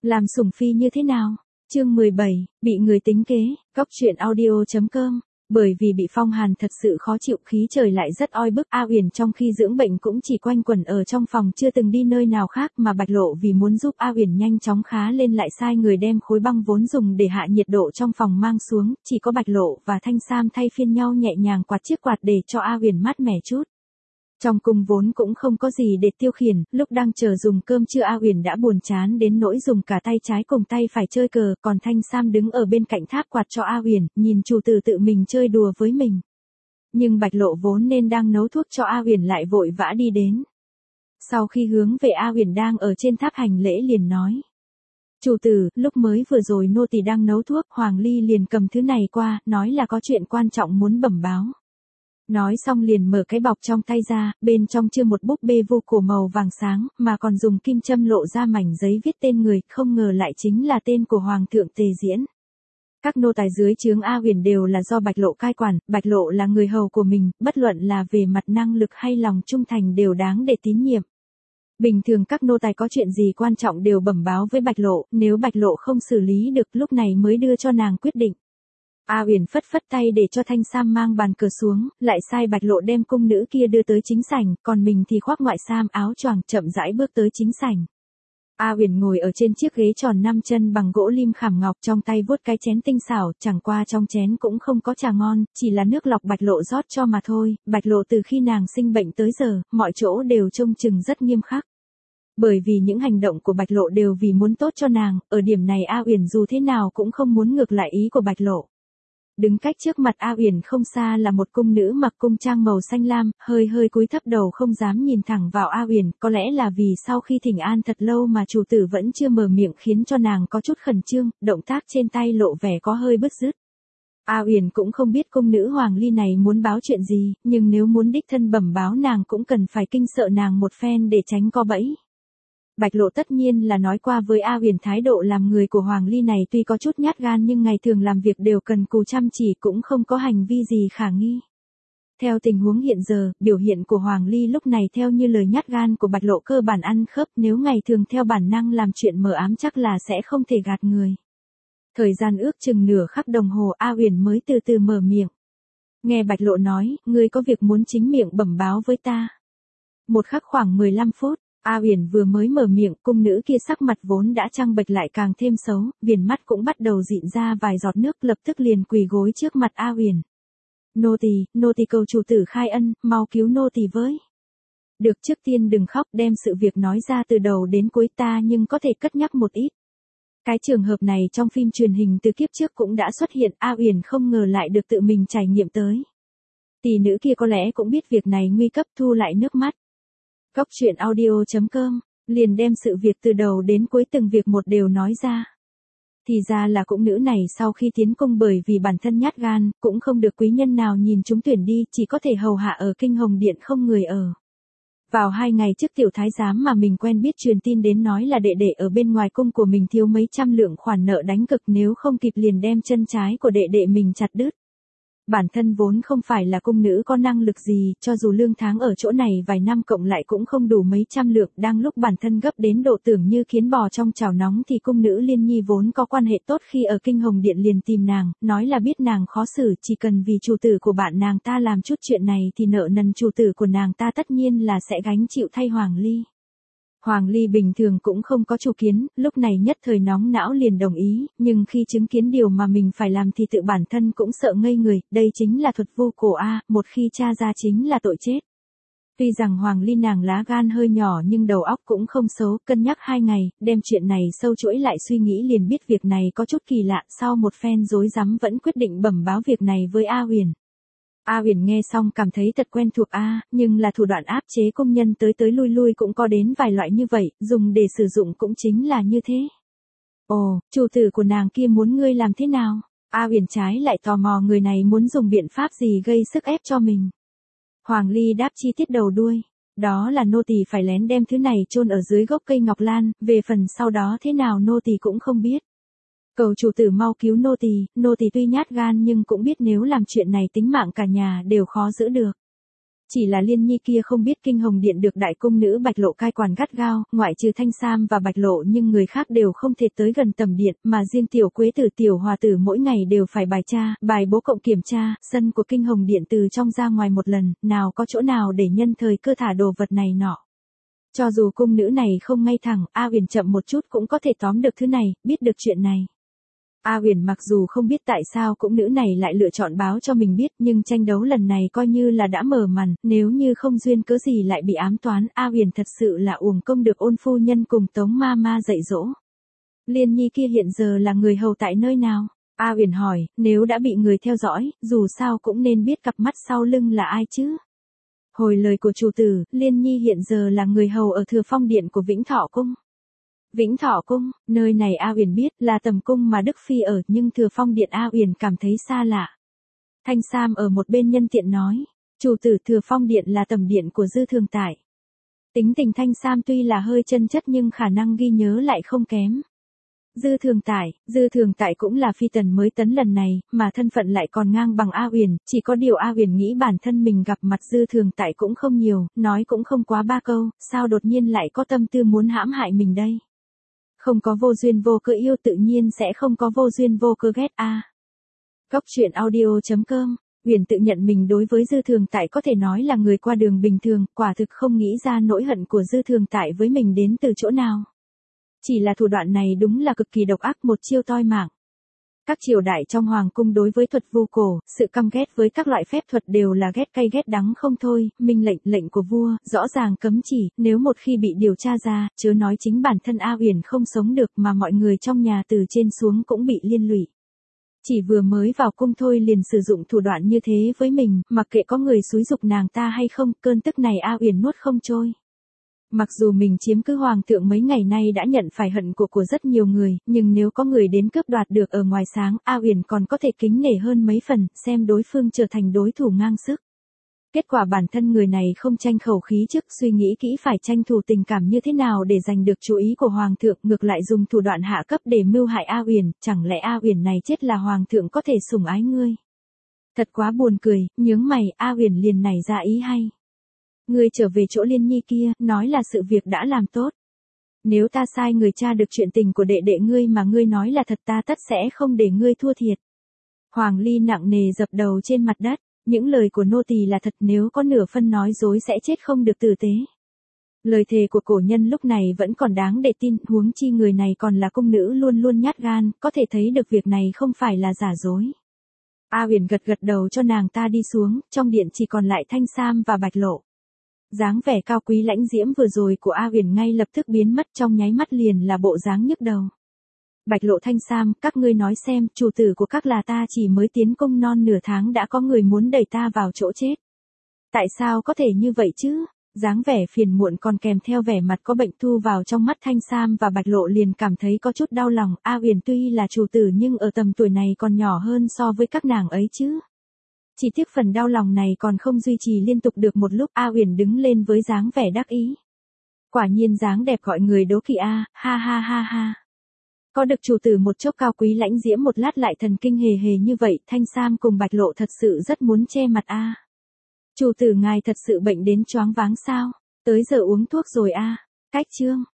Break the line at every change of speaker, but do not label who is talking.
Làm sủng phi như thế nào? Chương 17, bị người tính kế, góc truyện audio.com. Bởi vì bị phong hàn thật sự khó chịu, khí trời lại rất oi bức, A Uyển trong khi dưỡng bệnh cũng chỉ quanh quẩn ở trong phòng, chưa từng đi nơi nào khác, mà Bạch Lộ vì muốn giúp A Uyển nhanh chóng khá lên lại sai người đem khối băng vốn dùng để hạ nhiệt độ trong phòng mang xuống, chỉ có Bạch Lộ và Thanh Sam thay phiên nhau nhẹ nhàng quạt chiếc quạt để cho A Uyển mát mẻ chút. Trong cung vốn cũng không có gì để tiêu khiển, lúc đang chờ dùng cơm trưa A Uyển đã buồn chán đến nỗi dùng cả tay trái cùng tay phải chơi cờ, còn Thanh Sam đứng ở bên cạnh tháp quạt cho A Uyển, nhìn chủ tử tự mình chơi đùa với mình. Nhưng Bạch Lộ vốn nên đang nấu thuốc cho A Uyển lại vội vã đi đến. Sau khi hướng về A Uyển đang ở trên tháp hành lễ liền nói: "Chủ tử, lúc mới vừa rồi nô tỳ đang nấu thuốc, Hoàng Ly liền cầm thứ này qua, nói là có chuyện quan trọng muốn bẩm báo." Nói xong liền mở cái bọc trong tay ra, bên trong chưa một búp bê vô cổ màu vàng sáng, mà còn dùng kim châm lộ ra mảnh giấy viết tên người, không ngờ lại chính là tên của Hoàng thượng Tề Diễn. Các nô tài dưới trướng A Uyển đều là do Bạch Lộ cai quản, Bạch Lộ là người hầu của mình, bất luận là về mặt năng lực hay lòng trung thành đều đáng để tín nhiệm. Bình thường các nô tài có chuyện gì quan trọng đều bẩm báo với Bạch Lộ, nếu Bạch Lộ không xử lý được lúc này mới đưa cho nàng quyết định. A Uyển phất phất tay để cho Thanh Sam mang bàn cờ xuống, lại sai Bạch Lộ đem cung nữ kia đưa tới chính sảnh, còn mình thì khoác ngoại sam áo choàng chậm rãi bước tới chính sảnh. A Uyển ngồi ở trên chiếc ghế tròn 5 chân bằng gỗ lim khảm ngọc, trong tay vuốt cái chén tinh xảo, chẳng qua trong chén cũng không có trà ngon, chỉ là nước lọc Bạch Lộ rót cho mà thôi. Bạch Lộ từ khi nàng sinh bệnh tới giờ, mọi chỗ đều trông chừng rất nghiêm khắc. Bởi vì những hành động của Bạch Lộ đều vì muốn tốt cho nàng, ở điểm này A Uyển dù thế nào cũng không muốn ngược lại ý của Bạch Lộ. Đứng cách trước mặt A Uyển không xa là một cung nữ mặc cung trang màu xanh lam, hơi cúi thấp đầu không dám nhìn thẳng vào A Uyển, có lẽ là vì sau khi thỉnh an thật lâu mà chủ tử vẫn chưa mở miệng khiến cho nàng có chút khẩn trương, động tác trên tay lộ vẻ có hơi bứt rứt. A Uyển cũng không biết cung nữ Hoàng Ly này muốn báo chuyện gì, nhưng nếu muốn đích thân bẩm báo nàng cũng cần phải kinh sợ nàng một phen để tránh có bẫy. Bạch Lộ tất nhiên là nói qua với A Uyển thái độ làm người của Hoàng Ly này tuy có chút nhát gan nhưng ngày thường làm việc đều cần cù chăm chỉ, cũng không có hành vi gì khả nghi. Theo tình huống hiện giờ, biểu hiện của Hoàng Ly lúc này theo như lời nhát gan của Bạch Lộ cơ bản ăn khớp, nếu ngày thường theo bản năng làm chuyện mờ ám chắc là sẽ không thể gạt người. Thời gian ước chừng nửa khắc đồng hồ A Uyển mới từ từ mở miệng. Nghe Bạch Lộ nói, ngươi có việc muốn chính miệng bẩm báo với ta. Một khắc khoảng 15 phút. A Uyển vừa mới mở miệng, cung nữ kia sắc mặt vốn đã trăng bệch lại càng thêm xấu, viền mắt cũng bắt đầu dịn ra vài giọt nước, lập tức liền quỳ gối trước mặt A Uyển. Nô tỳ cầu chủ tử khai ân, mau cứu nô tỳ với. Được, trước tiên đừng khóc, đem sự việc nói ra từ đầu đến cuối ta nhưng có thể cất nhắc một ít. Cái trường hợp này trong phim truyền hình từ kiếp trước cũng đã xuất hiện, A Uyển không ngờ lại được tự mình trải nghiệm tới. Tỷ nữ kia có lẽ cũng biết việc này nguy cấp, thu lại nước mắt. Góc truyện audio.com, liền đem sự việc từ đầu đến cuối từng việc một đều nói ra. Thì ra là cung nữ này sau khi tiến cung bởi vì bản thân nhát gan, cũng không được quý nhân nào nhìn chúng tuyển đi, chỉ có thể hầu hạ ở Kinh Hồng Điện không người ở. Vào 2 ngày trước tiểu thái giám mà mình quen biết truyền tin đến nói là đệ đệ ở bên ngoài cung của mình thiếu mấy trăm lượng khoản nợ đánh cực, nếu không kịp liền đem chân trái của đệ đệ mình chặt đứt. Bản thân vốn không phải là cung nữ có năng lực gì, cho dù lương tháng ở chỗ này vài năm cộng lại cũng không đủ mấy trăm lượng, đang lúc bản thân gấp đến độ tưởng như kiến bò trong chảo nóng thì cung nữ Liên Nhi vốn có quan hệ tốt khi ở Kinh Hồng Điện liền tìm nàng, nói là biết nàng khó xử, chỉ cần vì chủ tử của bạn nàng ta làm chút chuyện này thì nợ nần chủ tử của nàng ta tất nhiên là sẽ gánh chịu thay Hoàng Ly. Hoàng Ly bình thường cũng không có chủ kiến, lúc này nhất thời nóng não liền đồng ý, nhưng khi chứng kiến điều mà mình phải làm thì tự bản thân cũng sợ ngây người, đây chính là thuật vô cổ A, một khi tra ra chính là tội chết. Tuy rằng Hoàng Ly nàng lá gan hơi nhỏ nhưng đầu óc cũng không xấu, cân nhắc 2 ngày, đem chuyện này sâu chuỗi lại suy nghĩ liền biết việc này có chút kỳ lạ, sau một phen rối rắm vẫn quyết định bẩm báo việc này với A Uyển. A Uyển nghe xong cảm thấy thật quen thuộc nhưng là thủ đoạn áp chế công nhân tới lui cũng có đến vài loại như vậy, dùng để sử dụng cũng chính là như thế. Ồ, chủ tử của nàng kia muốn ngươi làm thế nào? A Uyển trái lại tò mò người này muốn dùng biện pháp gì gây sức ép cho mình. Hoàng Ly đáp chi tiết đầu đuôi, đó là nô tỳ phải lén đem thứ này chôn ở dưới gốc cây ngọc lan, về phần sau đó thế nào nô tỳ cũng không biết. Cầu chủ tử mau cứu nô tỳ tuy nhát gan nhưng cũng biết nếu làm chuyện này tính mạng cả nhà đều khó giữ được. Chỉ là Liên Nhi kia không biết Kinh Hồng Điện được đại cung nữ Bạch Lộ cai quản gắt gao, ngoại trừ Thanh Sam và Bạch Lộ nhưng người khác đều không thể tới gần tầm điện, mà riêng tiểu Quế Tử tiểu Hòa Tử mỗi ngày đều phải bài tra, bài bố cộng kiểm tra, sân của Kinh Hồng Điện từ trong ra ngoài một lần, nào có chỗ nào để nhân thời cơ thả đồ vật này nọ. Cho dù cung nữ này không ngay thẳng, A Uyển chậm một chút cũng có thể tóm được thứ này, biết được chuyện này. A Uyển mặc dù không biết tại sao cung nữ này lại lựa chọn báo cho mình biết, nhưng tranh đấu lần này coi như là đã mở màn, nếu như không duyên cớ gì lại bị ám toán, A Uyển thật sự là uổng công được Ôn phu nhân cùng Tống ma ma dạy dỗ. Liên Nhi kia hiện giờ là người hầu tại nơi nào? A Uyển hỏi, nếu đã bị người theo dõi, dù sao cũng nên biết cặp mắt sau lưng là ai chứ. Hồi lời của chủ tử, Liên Nhi hiện giờ là người hầu ở Thừa Phong Điện của Vĩnh Thọ Cung. Vĩnh Thọ Cung, nơi này A Uyển biết là tầm cung mà Đức Phi ở, nhưng Thừa Phong Điện A Uyển cảm thấy xa lạ. Thanh Sam ở một bên nhân tiện nói, chủ tử Thừa Phong Điện là tầm điện của Dư Thường Tại. Tính tình Thanh Sam tuy là hơi chân chất nhưng khả năng ghi nhớ lại không kém. Dư Thường Tại cũng là phi tần mới tấn lần này, mà thân phận lại còn ngang bằng A Uyển, chỉ có điều A Uyển nghĩ bản thân mình gặp mặt Dư Thường Tại cũng không nhiều, nói cũng không quá 3 câu, sao đột nhiên lại có tâm tư muốn hãm hại mình đây. Không có vô duyên vô cớ yêu tự nhiên sẽ không có vô duyên vô cớ ghét a. Góc truyện audio.com, Uyển tự nhận mình đối với Dư Thường Tại có thể nói là người qua đường bình thường, quả thực không nghĩ ra nỗi hận của Dư Thường Tại với mình đến từ chỗ nào. Chỉ là thủ đoạn này đúng là cực kỳ độc ác, một chiêu toi mạng. Các triều đại trong hoàng cung đối với thuật vu cổ, sự căm ghét với các loại phép thuật đều là ghét cay ghét đắng không thôi, minh lệnh của vua, rõ ràng cấm chỉ, nếu một khi bị điều tra ra, chớ nói chính bản thân A Uyển không sống được mà mọi người trong nhà từ trên xuống cũng bị liên lụy. Chỉ vừa mới vào cung thôi liền sử dụng thủ đoạn như thế với mình, mặc kệ có người xúi giục nàng ta hay không, cơn tức này A Uyển nuốt không trôi. Mặc dù mình chiếm cứ hoàng thượng mấy ngày nay đã nhận phải hận của rất nhiều người, nhưng nếu có người đến cướp đoạt được ở ngoài sáng, A Uyển còn có thể kính nể hơn mấy phần, xem đối phương trở thành đối thủ ngang sức. Kết quả bản thân người này không tranh khẩu khí trước, suy nghĩ kỹ phải tranh thủ tình cảm như thế nào để giành được chú ý của hoàng thượng, ngược lại dùng thủ đoạn hạ cấp để mưu hại A Uyển, chẳng lẽ A Uyển này chết là hoàng thượng có thể sủng ái ngươi. Thật quá buồn cười, nhướng mày, A Uyển liền nảy ra ý hay. Ngươi trở về chỗ Liên Nhi kia, nói là sự việc đã làm tốt. Nếu ta sai người tra được chuyện tình của đệ đệ ngươi mà ngươi nói là thật, ta tất sẽ không để ngươi thua thiệt. Hoàng Ly nặng nề dập đầu trên mặt đất, những lời của nô tỳ là thật, nếu có nửa phân nói dối sẽ chết không được tử tế. Lời thề của cổ nhân lúc này vẫn còn đáng để tin, huống chi người này còn là cung nữ luôn luôn nhát gan, có thể thấy được việc này không phải là giả dối. A Uyển gật đầu cho nàng ta đi xuống, trong điện chỉ còn lại Thanh Sam và Bạch Lộ. Dáng vẻ cao quý lãnh diễm vừa rồi của A Uyển ngay lập tức biến mất, trong nháy mắt liền là bộ dáng nhức đầu. Bạch Lộ, Thanh Sam, các ngươi nói xem, chủ tử của các là ta chỉ mới tiến cung non nửa tháng đã có người muốn đẩy ta vào chỗ chết. Tại sao có thể như vậy chứ? Dáng vẻ phiền muộn còn kèm theo vẻ mặt có bệnh thu vào trong mắt Thanh Sam và Bạch Lộ liền cảm thấy có chút đau lòng. A Uyển tuy là chủ tử nhưng ở tầm tuổi này còn nhỏ hơn so với các nàng ấy chứ. Chỉ tiếc phần đau lòng này còn không duy trì liên tục được một lúc. A Uyển đứng lên với dáng vẻ đắc ý. Quả nhiên dáng đẹp gọi người đố kỵ a, ha ha ha ha. Có được chủ tử một chốc cao quý lãnh diễm một lát lại thần kinh hề hề như vậy, Thanh Sam cùng Bạch Lộ thật sự rất muốn che mặt a. Chủ tử ngài thật sự bệnh đến choáng váng sao? Tới giờ uống thuốc rồi a. Cách chương.